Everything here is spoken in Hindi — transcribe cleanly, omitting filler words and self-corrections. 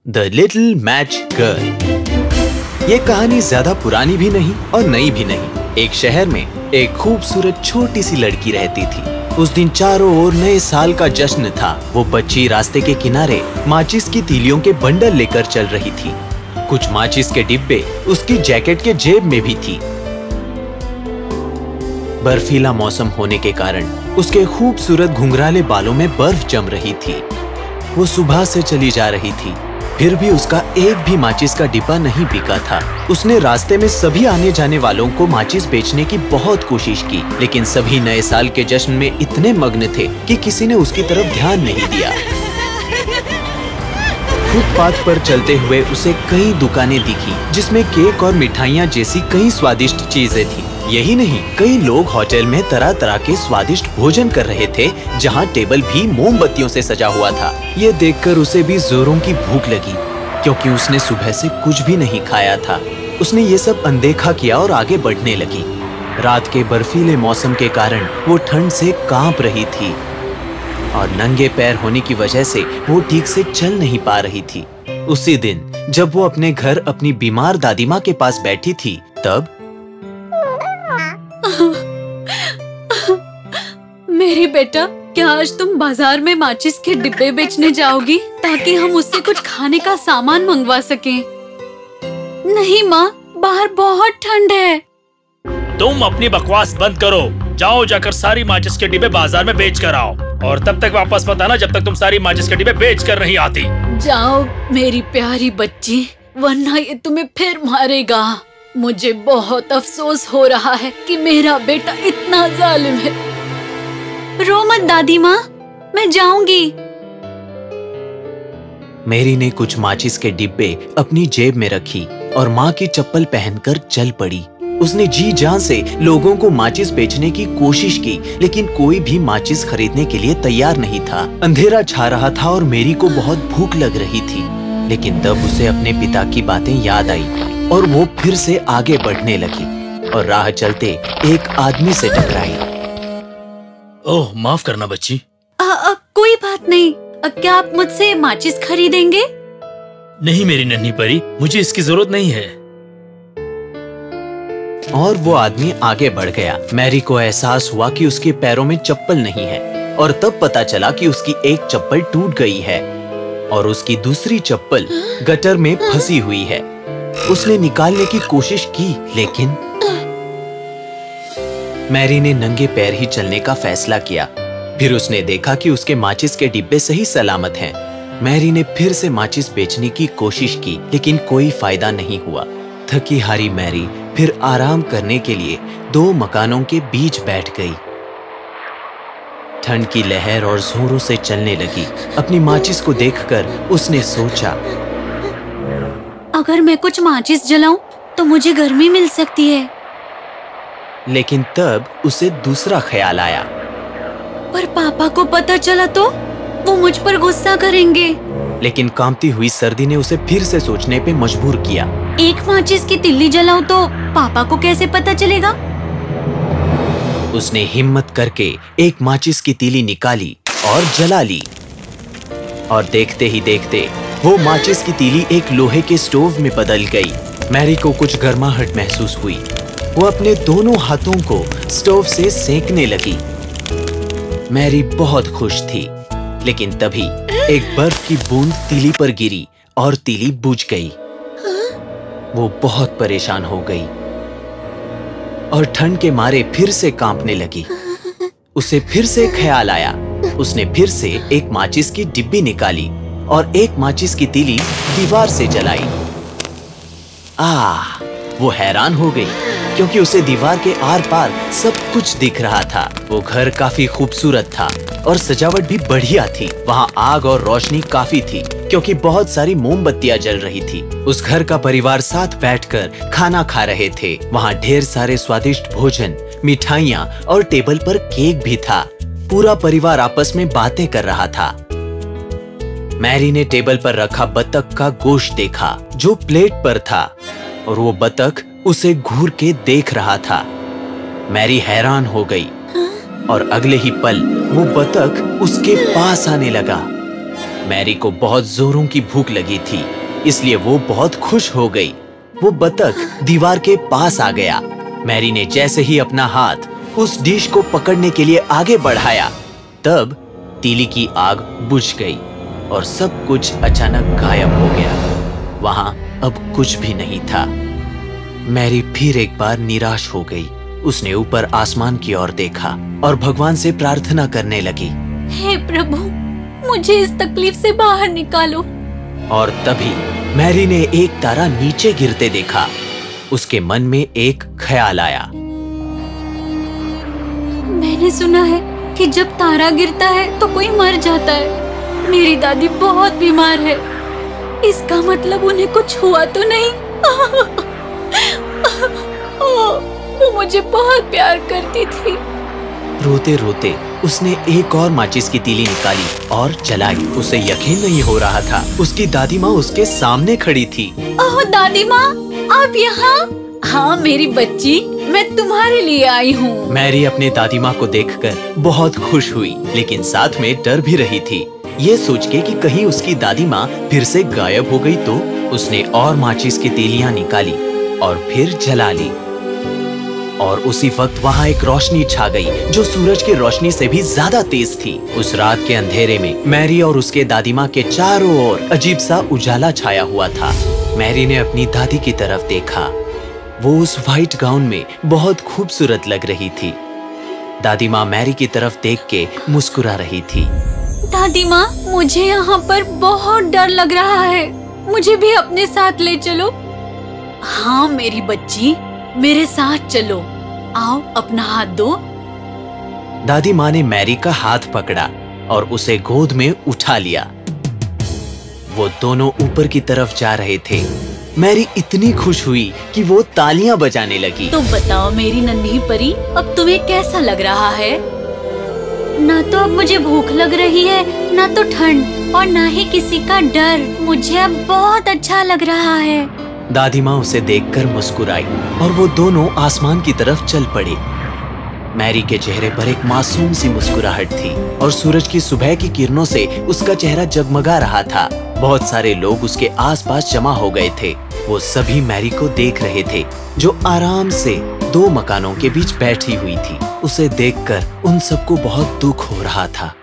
The little match girl. ये कहानी ज्यादा पुरानी भी नहीं और नई भी नहीं। एक शहर में एक खूबसूरत छोटी सी लड़की रहती थी। उस दिन चारों ओर नए साल का जश्न था। वो बच्ची रास्ते के किनारे माचिस की तीलियों के बंडल लेकर चल रही थी। कुछ माचिस के डिब्बे उसकी जैकेट के जेब में भी थी। बर्फीला मौसम होने के कारण उसके खूबसूरत घुंघराले बालों में बर्फ जम रही थी। वो सुबह से चली जा रही थी, फिर भी उसका एक भी माचिस का डिब्बा नहीं बिका था। उसने रास्ते में सभी आने जाने वालों को माचिस बेचने की बहुत कोशिश की, लेकिन सभी नए साल के जश्न में इतने मग्न थे कि किसी ने उसकी तरफ ध्यान नहीं दिया। फुटपाथ पर चलते हुए उसे कई दुकानें दिखी जिसमें केक और मिठाइयाँ जैसी कई स्वादिष्ट चीजें थी। यही नहीं, कई लोग होटल में तरह तरह के स्वादिष्ट भोजन कर रहे थे, जहाँ टेबल भी मोमबत्तियों से सजा हुआ था। ये देखकर उसे भी जोरों की भूख लगी, क्योंकि उसने सुबह से कुछ भी नहीं खाया था। उसने ये सब अनदेखा किया और आगे बढ़ने लगी। रात के बर्फीले मौसम के कारण वो ठंड से कांप रही थी और नंगे पैर होने की वजह से वो ठीक से चल नहीं पा रही थी। उसी दिन जब वो अपने घर अपनी बीमार दादी माँ के पास बैठी थी, तब मेरी बेटा, क्या आज तुम बाजार में माचिस के डिब्बे बेचने जाओगी ताकि हम उससे कुछ खाने का सामान मंगवा सकें? नहीं माँ, बाहर बहुत ठंड है। तुम अपनी बकवास बंद करो। जाओ, जाकर सारी माचिस के डिब्बे बाजार में बेच कर आओ, और तब तक वापस मत आना जब तक तुम सारी माचिस के डिब्बे बेच कर नहीं आती। जाओ मेरी प्यारी बच्ची, वरना ये तुम्हें फिर मारेगा। मुझे बहुत अफसोस हो रहा है कि मेरा बेटा इतना जालिम है। रो मत दादी माँ, मैं जाऊंगी। मैरी ने कुछ माचिस के डिब्बे अपनी जेब में रखी और माँ की चप्पल पहनकर चल पड़ी। उसने जी जान से लोगों को माचिस बेचने की कोशिश की, लेकिन कोई भी माचिस खरीदने के लिए तैयार नहीं था। अंधेरा छा रहा था और मैरी को बहुत भूख लग रही थी, लेकिन तब उसे अपने पिता की बातें याद आई और वो फिर से आगे बढ़ने लगी और राह चलते एक आदमी से टकराई। ओह, माफ करना बच्ची। कोई बात नहीं। क्या आप मुझसे माचिस खरीदेंगे? नहीं मेरी नन्ही परी, मुझे इसकी जरूरत नहीं है। और वो आदमी आगे बढ़ गया। मैरी को एहसास हुआ कि उसके पैरों में चप्पल नहीं है, और तब पता चला कि उसकी एक चप्पल टूट गई है और उसकी दूसरी चप्पल गटर में फंसी हुई है। उसने निकालने की कोशिश की, लेकिन मैरी ने नंगे पैर ही चलने का फैसला किया। फिर उसने देखा कि उसके माचिस के डिब्बे सही सलामत हैं। मैरी ने फिर से माचिस बेचने की कोशिश की, लेकिन कोई फायदा नहीं हुआ। थकी हारी मैरी फिर आराम करने के लिए दो मकानों के बीच बैठ गई। ठंड की लहर और जोरों से चलने लगी। अपनी माचिस को देखकर उसने सोचा, अगर मैं कुछ माचिस जलाऊं तो मुझे गर्मी मिल सकती है। लेकिन तब उसे दूसरा ख्याल आया। पर पापा को पता चला तो वो मुझ पर गुस्सा करेंगे। लेकिन कांपती हुई सर्दी ने उसे फिर से सोचने पे मजबूर किया। एक माचिस की तिल्ली जलाऊं तो पापा को कैसे पता चलेगा? उसने हिम्मत करके एक माचिस की तीली निकाली और जला ली, और देखते ही देखते वो माचिस की तीली एक लोहे के स्टोव में बदल गई। मैरी को कुछ गर्माहट महसूस हुई। वो अपने दोनों हाथों को स्टोव से सेंकने लगी। मैरी बहुत खुश थी, लेकिन तभी एक बर्फ की बूंद तीली पर गिरी और तीली बुझ गई। वो बहुत परेशान हो गई और ठंड के मारे फिर से कांपने लगी। उसे फिर से ख्याल आया। उसने फिर से एक माचिस की डिब्बी निकाली और एक माचिस की तीली दीवार से जलाई। वो हैरान हो गई, क्योंकि उसे दीवार के आर पार सब कुछ दिख रहा था। वो घर काफी खूबसूरत था और सजावट भी बढ़िया थी। वहाँ आग और रोशनी काफी थी, क्योंकि बहुत सारी मोमबत्तियां जल रही थी। उस घर का परिवार साथ बैठकर खाना खा रहे थे। वहाँ ढेर सारे स्वादिष्ट भोजन, मिठाइयाँ और टेबल पर केक भी था। पूरा परिवार आपस में बातें कर रहा था। मैरी ने टेबल पर रखा बतख का गोश्त देखा, जो प्लेट पर था, और वो बतख उसे घूर के देख रहा था। मैरी हैरान हो गई और अगले ही पल वो बतख उसके पास आने लगा। मैरी को बहुत जोरों की भूख लगी थी, इसलिए वो बहुत खुश हो गई। वो बतख दीवार के पास आ गया। मैरी ने जैसे ही अपना हाथ उस डिश को पकड़ने के लिए आगे बढ़ाया, तब तीली की आग बुझ गई और सब कुछ अचानक गायब हो गया। वहां अब कुछ भी नहीं था। मैरी फिर एक बार निराश हो गई। उसने ऊपर आसमान की ओर देखा और भगवान से प्रार्थना करने लगी, हे प्रभु, मुझे इस तकलीफ से बाहर निकालो। और तभी मैरी ने एक तारा नीचे गिरते देखा। उसके मन में एक ख्याल आया। मैंने सुना है कि जब तारा गिरता है तो कोई मर जाता है। मेरी दादी बहुत बीमार है, इसका मतलब उन्हें कुछ हुआ तो नहीं। वो मुझे बहुत प्यार करती थी। रोते रोते उसने एक और माचिस की तीली निकाली और जलाई। उसे यकीन नहीं हो रहा था, उसकी दादी माँ उसके सामने खड़ी थी। ओह दादी माँ, आप यहाँ? हाँ मेरी बच्ची, मैं तुम्हारे लिए आई हूँ। मैरी अपने दादी माँ को देखकर बहुत खुश हुई, लेकिन साथ में डर भी रही थी, ये सोच के कि कहीं उसकी दादी माँ फिर से गायब हो गई तो। उसने और माचिस की तीलियां निकाली और फिर जला ली। और उसी वक्त वहाँ एक रोशनी छा गई जो सूरज की रोशनी से भी ज्यादा तेज थी। उस रात के अंधेरे में मैरी और उसके दादी माँ के चारों ओर अजीब सा उजाला छाया हुआ था। मैरी ने अपनी दादी की तरफ देखा। वो उस व्हाइट गाउन में बहुत खूबसूरत लग रही थी। दादी माँ मैरी की तरफ देख के मुस्कुरा रही थी। दादी माँ, मुझे यहाँ पर बहुत डर लग रहा है, मुझे भी अपने साथ ले चलो। हाँ मेरी बच्ची, मेरे साथ चलो। आओ अपना हाथ दो। दादी माँ ने मैरी का हाथ पकड़ा और उसे गोद में उठा लिया। वो दोनों ऊपर की तरफ जा रहे थे। मैरी इतनी खुश हुई कि वो तालियां बजाने लगी। तो बताओ मेरी नन्ही परी, अब तुम्हें कैसा लग रहा है? ना तो अब मुझे भूख लग रही है, ना तो ठंड, और ना ही किसी का डर। मुझे अब बहुत अच्छा लग रहा है। दादी माँ उसे देखकर मुस्कुराई और वो दोनों आसमान की तरफ चल पड़े। मैरी के चेहरे पर एक मासूम सी मुस्कुराहट थी और सूरज की सुबह की किरणों से उसका चेहरा जगमगा रहा था। बहुत सारे लोग उसके आसपास जमा हो गए थे। वो सभी मैरी को देख रहे थे, जो आराम से दो मकानों के बीच बैठी हुई थी। उसे देखकर उन सबको बहुत दुख हो रहा था।